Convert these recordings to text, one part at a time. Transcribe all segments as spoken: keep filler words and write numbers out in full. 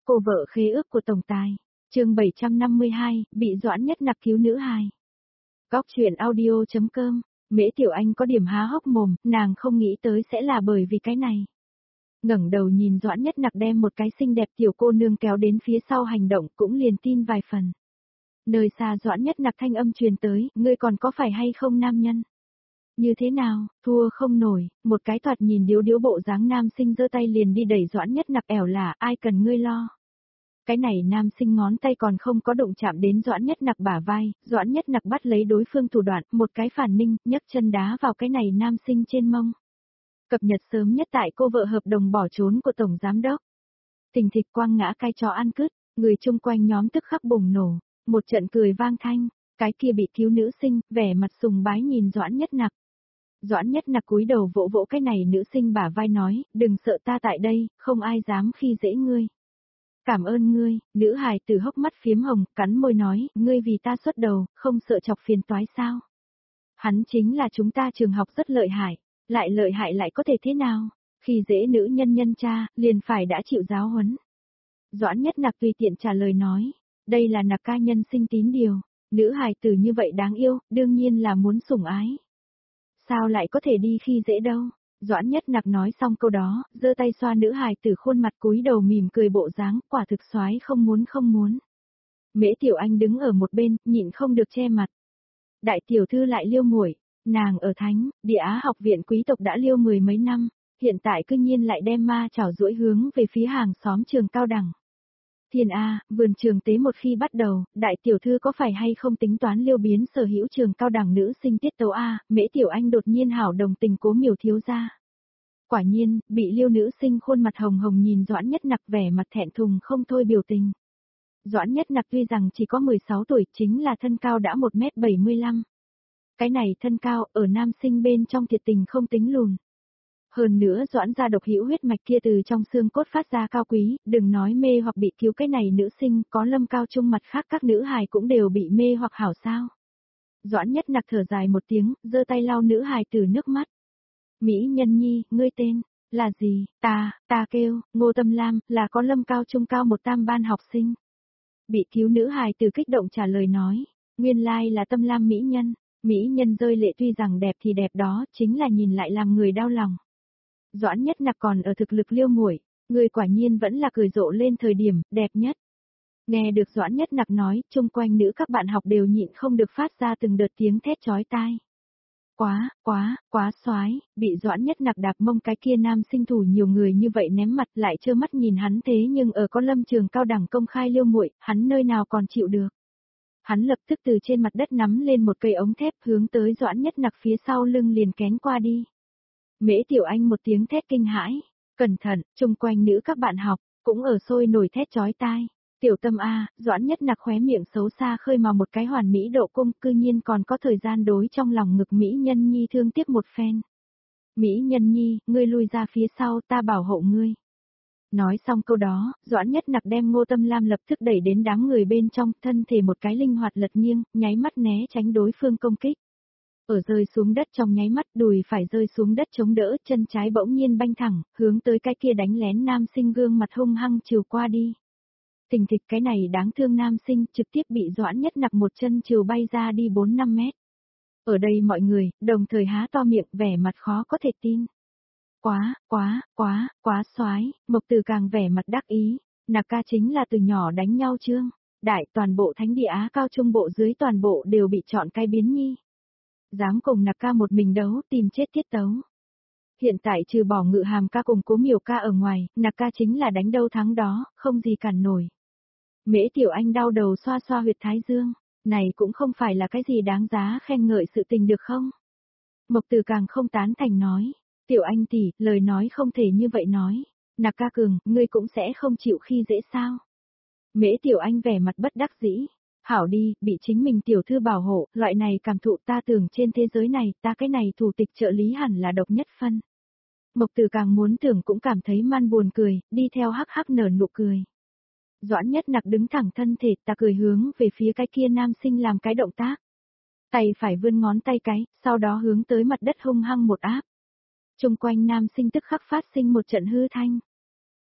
Cô vợ khế ước của tổng tài. Chương bảy trăm năm mươi hai, bị Doãn Nhất Nặc cứu nữ hài. Góc truyện audio chấm com. Mễ Tiểu Anh có điểm há hốc mồm, nàng không nghĩ tới sẽ là bởi vì cái này. Ngẩng đầu nhìn Doãn Nhất Nặc đem một cái xinh đẹp tiểu cô nương kéo đến phía sau hành động, cũng liền tin vài phần. Nơi xa Doãn Nhất Nặc thanh âm truyền tới, ngươi còn có phải hay không nam nhân? Như thế nào, thua không nổi, một cái thoạt nhìn điếu điếu bộ dáng nam sinh giơ tay liền đi đẩy Doãn Nhất Nặc, ẻo là ai cần ngươi lo. Cái này nam sinh ngón tay còn không có đụng chạm đến Doãn Nhất Nặc bả vai, Doãn Nhất Nặc bắt lấy đối phương thủ đoạn, một cái phản ninh, nhấc chân đá vào cái này nam sinh trên mông. Cập nhật sớm nhất tại cô vợ hợp đồng bỏ trốn của Tổng Giám Đốc. Thình thịch quang ngã cai chó ăn cứt, người chung quanh nhóm tức khắc bùng nổ, một trận cười vang thanh, cái kia bị cứu nữ sinh, vẻ mặt sùng bái nhìn Doãn Nhất Nặc. Doãn Nhất Nặc cúi đầu vỗ vỗ cái này nữ sinh bả vai nói, đừng sợ ta tại đây, không ai dám khi dễ ngươi. Cảm ơn ngươi, nữ hài tử hốc mắt phiếm hồng, cắn môi nói, ngươi vì ta xuất đầu, không sợ chọc phiền toái sao. Hắn chính là chúng ta trường học rất lợi hại, lại lợi hại lại có thể thế nào, khi dễ nữ nhân nhân cha, liền phải đã chịu giáo huấn. Doãn Nhất Nặc tùy tiện trả lời nói, đây là Nặc ca nhân sinh tín điều, nữ hài tử như vậy đáng yêu, đương nhiên là muốn sủng ái. Sao lại có thể đi khi dễ đâu? Doãn Nhất Nặc nói xong câu đó, giơ tay xoa nữ hài tử khuôn mặt cúi đầu mỉm cười bộ dáng, quả thực soái không muốn không muốn. Mễ Tiểu Anh đứng ở một bên, nhịn không được che mặt. Đại tiểu thư lại liêu muội, nàng ở Thánh, Địa Á học viện quý tộc đã liêu mười mấy năm, hiện tại cư nhiên lại đem ma chảo duỗi hướng về phía hàng xóm trường cao đẳng. Thiên A, vườn trường tế một khi bắt đầu, đại tiểu thư có phải hay không tính toán liêu biến sở hữu trường cao đẳng nữ sinh tiết tấu A, Mễ Tiểu Anh đột nhiên hảo đồng tình Cố Miểu thiếu gia. Quả nhiên, bị liêu nữ sinh khuôn mặt hồng hồng nhìn Doãn Nhất Nặc vẻ mặt thẹn thùng không thôi biểu tình. Doãn Nhất Nặc tuy rằng chỉ có mười sáu tuổi, chính là thân cao đã một mét bảy mươi lăm. Cái này thân cao, ở nam sinh bên trong thiệt tình không tính lùn. Hơn nữa Doãn gia độc hữu huyết mạch kia từ trong xương cốt phát ra cao quý, đừng nói mê hoặc bị cứu cái này nữ sinh, có Lâm Cao Trung mặt khác các nữ hài cũng đều bị mê hoặc hảo sao. Doãn Nhất Nặc thở dài một tiếng, giơ tay lau nữ hài từ nước mắt. Mỹ Nhân Nhi, ngươi tên, là gì? Ta, ta kêu, Ngô Tâm Lam, là có Lâm Cao Trung cao một tam ban học sinh. Bị cứu nữ hài từ kích động trả lời nói, nguyên lai là Tâm Lam Mỹ Nhân, Mỹ Nhân rơi lệ tuy rằng đẹp thì đẹp đó, chính là nhìn lại làm người đau lòng. Doãn Nhất Nặc còn ở thực lực liêu muội, người quả nhiên vẫn là cười rộ lên thời điểm, đẹp nhất. Nghe được Doãn Nhất Nặc nói, chung quanh nữ các bạn học đều nhịn không được phát ra từng đợt tiếng thét chói tai. Quá, quá, quá xoái, bị Doãn Nhất Nặc đạp mông cái kia nam sinh thủ nhiều người như vậy ném mặt lại trơ mắt nhìn hắn thế nhưng ở có Lâm trường cao đẳng công khai liêu muội, hắn nơi nào còn chịu được. Hắn lập tức từ trên mặt đất nắm lên một cây ống thép hướng tới Doãn Nhất Nặc phía sau lưng liền kén qua đi. Mễ Tiểu Anh một tiếng thét kinh hãi, cẩn thận, chung quanh nữ các bạn học, cũng ở sôi nổi thét chói tai. Tiểu Tâm A, Doãn Nhất Nặc khóe miệng xấu xa khơi màu một cái hoàn mỹ độ cung, cư nhiên còn có thời gian đối trong lòng ngực Mỹ Nhân Nhi thương tiếc một phen. Mỹ Nhân Nhi, ngươi lui ra phía sau, ta bảo hộ ngươi. Nói xong câu đó, Doãn Nhất Nặc đem Ngô Tâm Lam lập tức đẩy đến đám người bên trong, thân thể một cái linh hoạt lật nghiêng, nháy mắt né tránh đối phương công kích. Ở rơi xuống đất trong nháy mắt, đùi phải rơi xuống đất chống đỡ, chân trái bỗng nhiên banh thẳng, hướng tới cái kia đánh lén nam sinh gương mặt hung hăng chiều qua đi. Thình thịch cái này đáng thương nam sinh trực tiếp bị Doãn Nhất Nặc một chân chiều bay ra đi bốn năm mét. Ở đây mọi người, đồng thời há to miệng vẻ mặt khó có thể tin. Quá, quá, quá, quá xoái, Mộc Từ càng vẻ mặt đắc ý, Nặc ca chính là từ nhỏ đánh nhau chương, đại toàn bộ Thánh Địa Á cao trung bộ dưới toàn bộ đều bị chọn cái biến nhi. Dám cùng Nặc ca một mình đấu tìm chết tiết tấu. Hiện tại trừ bỏ Ngự Hàm ca cùng Cố Miểu ca ở ngoài, Nặc ca chính là đánh đâu thắng đó, không gì cản nổi. Mễ Tiểu Anh đau đầu xoa xoa huyệt thái dương, này cũng không phải là cái gì đáng giá khen ngợi sự tình được không? Mộc Từ càng không tán thành nói, Tiểu Anh tỷ, lời nói không thể như vậy nói, Nặc ca cường, ngươi cũng sẽ không chịu khi dễ sao? Mễ Tiểu Anh vẻ mặt bất đắc dĩ, hảo đi, bị chính mình tiểu thư bảo hộ, loại này cảm thụ ta tưởng trên thế giới này, ta cái này thủ tịch trợ lý hẳn là độc nhất phân. Mộc Từ càng muốn tưởng cũng cảm thấy man buồn cười, đi theo hắc hắc nở nụ cười. Doãn Nhất Nặc đứng thẳng thân thể, ta cười hướng về phía cái kia nam sinh làm cái động tác. Tay phải vươn ngón tay cái, sau đó hướng tới mặt đất hung hăng một áp. Trung quanh nam sinh tức khắc phát sinh một trận hư thanh.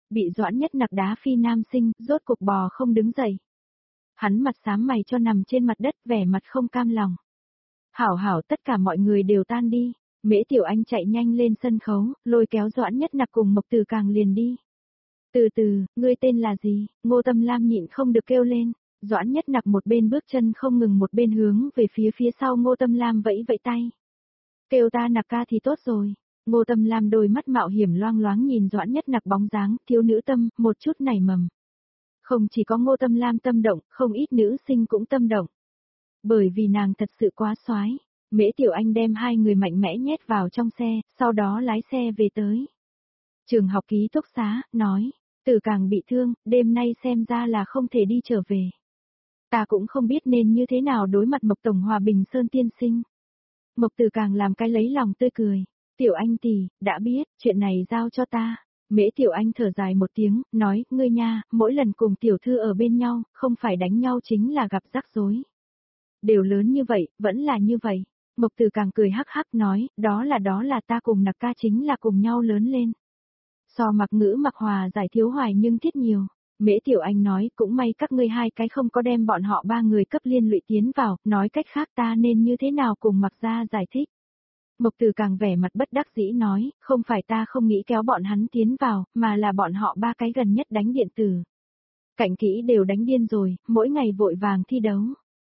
Bị Doãn Nhất Nặc đá phi nam sinh, rốt cuộc bò không đứng dậy. Hắn mặt xám mày cho nằm trên mặt đất, vẻ mặt không cam lòng. Hảo hảo, tất cả mọi người đều tan đi. Mễ Tiểu Anh chạy nhanh lên sân khấu, lôi kéo Doãn Nhất Nặc cùng Mộc Từ Càng liền đi. Từ từ, ngươi tên là gì? Ngô Tâm Lam nhịn không được kêu lên. Doãn Nhất Nặc một bên bước chân không ngừng một bên hướng về phía phía sau Ngô Tâm Lam vẫy vẫy tay. Kêu ta Nặc ca thì tốt rồi. Ngô Tâm Lam đôi mắt mạo hiểm loang loáng nhìn Doãn Nhất Nặc bóng dáng, thiếu nữ tâm, một chút nảy mầm. Không chỉ có Ngô Tâm Lam tâm động, không ít nữ sinh cũng tâm động. Bởi vì nàng thật sự quá soái. Mễ Tiểu Anh đem hai người mạnh mẽ nhét vào trong xe, sau đó lái xe về tới. Trường học ký túc xá, nói, Từ Càng bị thương, đêm nay xem ra là không thể đi trở về. Ta cũng không biết nên như thế nào đối mặt Mộc Tổng Hòa Bình Sơn tiên sinh. Mộc Từ Càng làm cái lấy lòng tươi cười. Tiểu Anh tỷ, đã biết, chuyện này giao cho ta. Mễ Tiểu Anh thở dài một tiếng, nói, ngươi nha, mỗi lần cùng tiểu thư ở bên nhau, không phải đánh nhau chính là gặp rắc rối. Đều lớn như vậy, vẫn là như vậy. Mộc Từ Càng cười hắc hắc nói, đó là đó là ta cùng Nặc ca chính là cùng nhau lớn lên. So Mặc Ngữ Mặc Hòa giải thiếu hoài nhưng thiết nhiều. Mễ Tiểu Anh nói, cũng may các ngươi hai cái không có đem bọn họ ba người cấp liên lụy tiến vào, nói cách khác ta nên như thế nào cùng Mặc gia giải thích. Mộc Từ Càng vẻ mặt bất đắc dĩ nói, không phải ta không nghĩ kéo bọn hắn tiến vào, mà là bọn họ ba cái gần nhất đánh điện tử. Cảnh kỹ đều đánh điên rồi, mỗi ngày vội vàng thi đấu.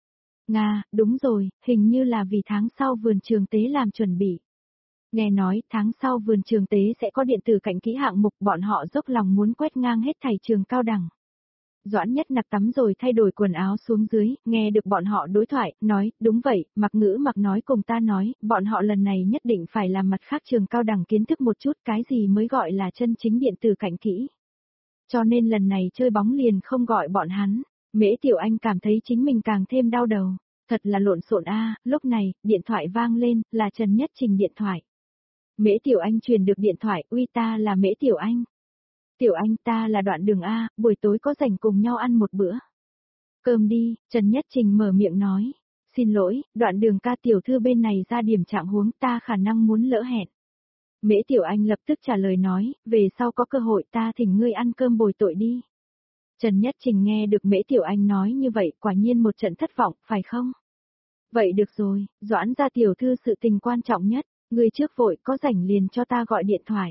Nga, đúng rồi, hình như là vì tháng sau vườn trường tế làm chuẩn bị. Nghe nói, tháng sau vườn trường tế sẽ có điện tử cảnh kỹ hạng mục, bọn họ dốc lòng muốn quét ngang hết thảy trường cao đẳng. Doãn Nhất Nặc tắm rồi thay đổi quần áo xuống dưới, nghe được bọn họ đối thoại, nói, đúng vậy, Mặc Ngữ Mặc nói cùng ta nói, bọn họ lần này nhất định phải làm mặt khác trường cao đẳng kiến thức một chút cái gì mới gọi là chân chính điện tử cảnh kỹ. Cho nên lần này chơi bóng liền không gọi bọn hắn. Mễ Tiểu Anh cảm thấy chính mình càng thêm đau đầu. Thật là lộn xộn a. Lúc này, điện thoại vang lên, là Trần Nhất Trình điện thoại. Mễ Tiểu Anh truyền được điện thoại, uy ta là Mễ Tiểu Anh. Tiểu Anh ta là Đoạn Đường A, buổi tối có rảnh cùng nhau ăn một bữa. Cơm đi, Trần Nhất Trình mở miệng nói. Xin lỗi, Đoạn Đường ca tiểu thư bên này ra điểm trạng huống ta khả năng muốn lỡ hẹn. Mễ Tiểu Anh lập tức trả lời nói, về sau có cơ hội ta thỉnh ngươi ăn cơm bồi tội đi. Trần Nhất Trình nghe được Mễ Tiểu Anh nói như vậy, quả nhiên một trận thất vọng, phải không? Vậy được rồi, Doãn gia tiểu thư sự tình quan trọng nhất, ngươi trước vội có rảnh liền cho ta gọi điện thoại.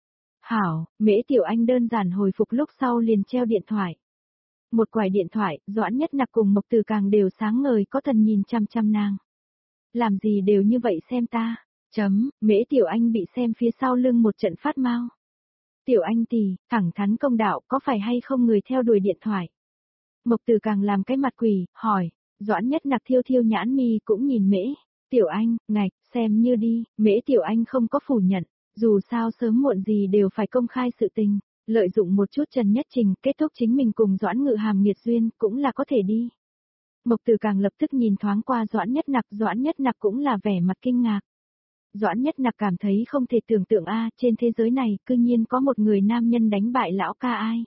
Hảo, Mễ Tiểu Anh đơn giản hồi phục lúc sau liền treo điện thoại. Một quải điện thoại, Doãn Nhất Nặc cùng Mộc Từ Càng đều sáng ngời có thần nhìn chăm chăm nàng. Làm gì đều như vậy xem ta, chấm, Mễ Tiểu Anh bị xem phía sau lưng một trận phát mau. Tiểu Anh tỷ, thẳng thắn công đạo, có phải hay không người theo đuổi điện thoại? Mộc Từ Càng làm cái mặt quỷ, hỏi, Doãn Nhất Nặc thiêu thiêu nhãn mi cũng nhìn Mễ. Tiểu Anh, ngạch, xem như đi, Mễ Tiểu Anh không có phủ nhận, dù sao sớm muộn gì đều phải công khai sự tình, lợi dụng một chút Trần Nhất Trình kết thúc chính mình cùng Doãn Ngự Hàm nghiệt duyên cũng là có thể đi. Mộc Từ Càng lập tức nhìn thoáng qua Doãn Nhất Nặc, Doãn Nhất Nặc cũng là vẻ mặt kinh ngạc. Doãn Nhất Nặc cảm thấy không thể tưởng tượng a, trên thế giới này cư nhiên có một người nam nhân đánh bại lão ca ai.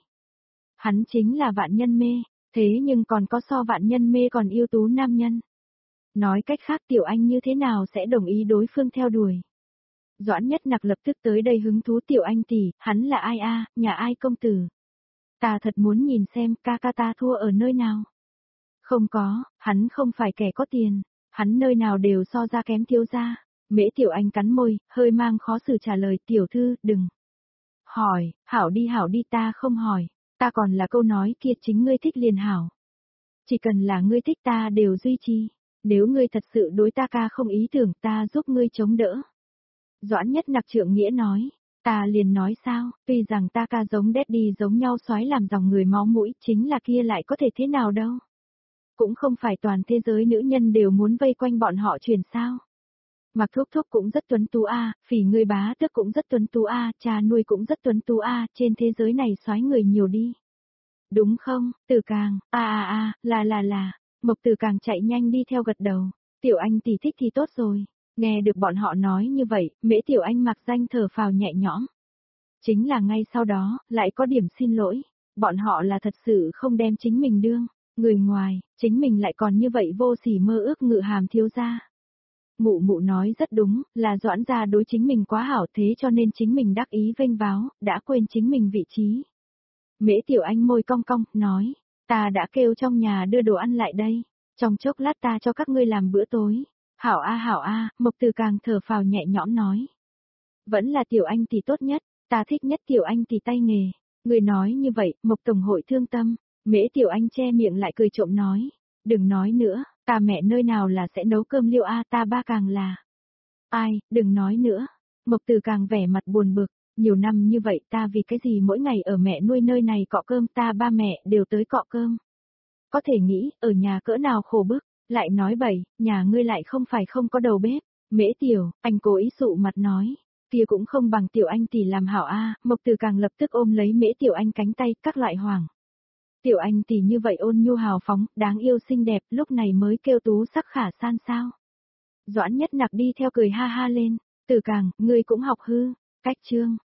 Hắn chính là Vạn Nhân Mê, thế nhưng còn có so Vạn Nhân Mê còn ưu tú nam nhân. Nói cách khác Tiểu Anh như thế nào sẽ đồng ý đối phương theo đuổi. Doãn Nhất Nặc lập tức tới đây hứng thú Tiểu Anh tỷ, hắn là ai a, nhà ai công tử. Ta thật muốn nhìn xem ca ca ta thua ở nơi nào. Không có, hắn không phải kẻ có tiền, hắn nơi nào đều so ra kém thiếu gia. Mễ Tiểu Anh cắn môi, hơi mang khó xử trả lời tiểu thư, đừng. Hỏi, hảo đi hảo đi ta không hỏi, ta còn là câu nói kia chính ngươi thích liền hảo. Chỉ cần là ngươi thích ta đều duy trì, nếu ngươi thật sự đối ta ca không ý tưởng ta giúp ngươi chống đỡ. Doãn Nhất Nặc trượng nghĩa nói, ta liền nói sao, tuy rằng ta ca giống Daddy giống nhau xoái làm dòng người máu mũi chính là kia lại có thể thế nào đâu. Cũng không phải toàn thế giới nữ nhân đều muốn vây quanh bọn họ truyền sao. Mặc Thúc Thúc cũng rất tuấn tú a, Phỉ ngươi bá tước cũng rất tuấn tú a, cha nuôi cũng rất tuấn tú a, trên thế giới này soái người nhiều đi. Đúng không, Từ Càng, a a a, là là là, Mộc Từ Càng chạy nhanh đi theo gật đầu, Tiểu Anh tỷ thích thì tốt rồi, nghe được bọn họ nói như vậy, Mễ Tiểu Anh mặc danh thở phào nhẹ nhõm. Chính là ngay sau đó, lại có điểm xin lỗi, bọn họ là thật sự không đem chính mình đương, người ngoài, chính mình lại còn như vậy vô sỉ mơ ước Ngự Hàm thiếu gia. Mụ mụ nói rất đúng, là Doãn gia đối chính mình quá hảo thế cho nên chính mình đắc ý vênh váo, đã quên chính mình vị trí. Mễ Tiểu Anh môi cong cong, nói, ta đã kêu trong nhà đưa đồ ăn lại đây, trong chốc lát ta cho các ngươi làm bữa tối. Hảo a hảo a, Mộc Từ càng thở phào nhẹ nhõm nói. Vẫn là Tiểu Anh tỷ tốt nhất, ta thích nhất Tiểu Anh tỷ tay nghề. Người nói như vậy, Mộc Tổng hội thương tâm. Mễ Tiểu Anh che miệng lại cười trộm nói. Đừng nói nữa, ta mẹ nơi nào là sẽ nấu cơm liêu a, ta ba càng là. Ai, đừng nói nữa. Mộc Từ càng vẻ mặt buồn bực. Nhiều năm như vậy ta vì cái gì mỗi ngày ở mẹ nuôi nơi này cọ cơm, ta ba mẹ đều tới cọ cơm. Có thể nghĩ, ở nhà cỡ nào khổ bức, lại nói bậy, nhà ngươi lại không phải không có đầu bếp. Mễ Tiểu, anh cố ý sụ mặt nói, kia cũng không bằng Tiểu Anh tỷ làm hảo a. Mộc Từ càng lập tức ôm lấy Mễ Tiểu Anh cánh tay, các loại hoàng. Tiểu Anh tỷ như vậy ôn nhu hào phóng, đáng yêu xinh đẹp, lúc này mới kêu tú sắc khả san sao. Doãn Nhất Nặc đi theo cười ha ha lên, Từ càng, ngươi cũng học hư, cách chương.